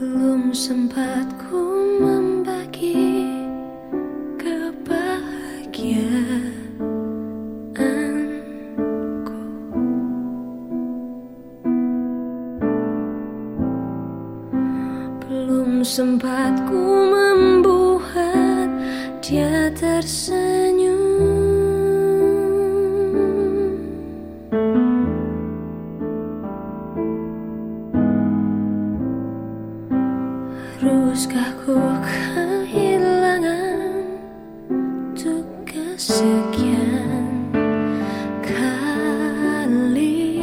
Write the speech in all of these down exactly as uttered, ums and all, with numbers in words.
Belum sempat ku membagi kebahagiaanku. Belum sempat ku membuat dia tersenyum. Haruskah ku kehilangan untuk kesekian kali?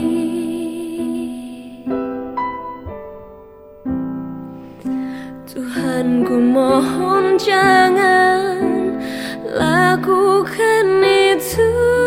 Tuhan, ku mohon jangan lakukan itu.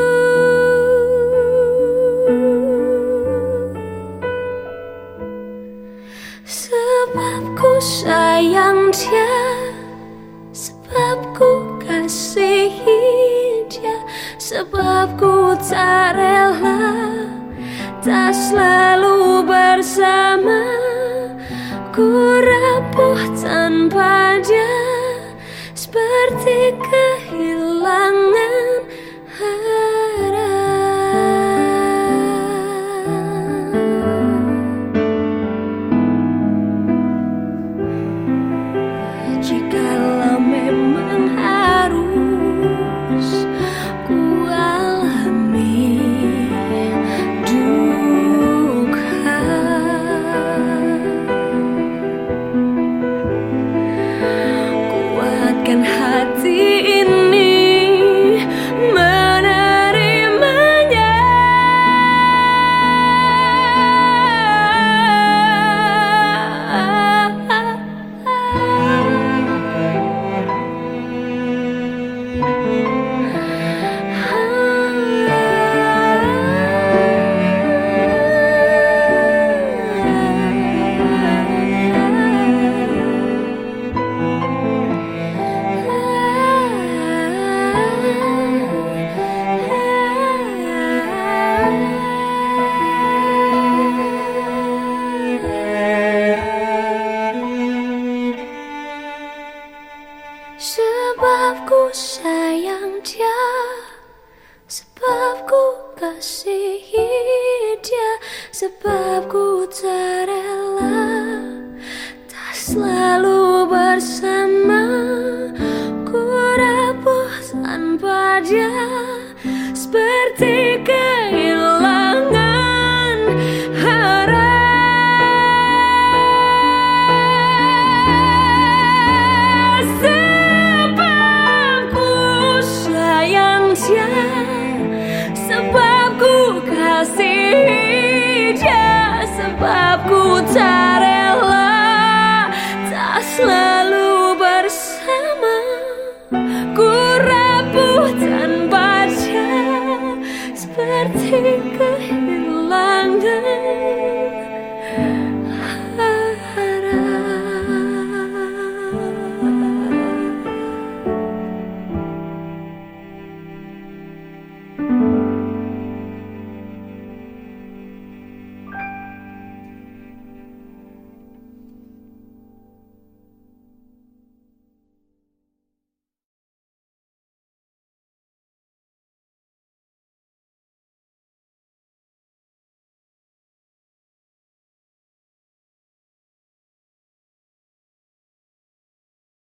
Sebab ku sayang dia, sebab ku kasihi dia, sebab ku tak rela tak selalu bersama. Ku rapuh tanpa dia, seperti kehilangan arah. Jikalau memang harus ku alami duka, kuatkan hati ini menerimanya. Sebab ku sayang dia, sebab ku kasihi dia, sebab ku tak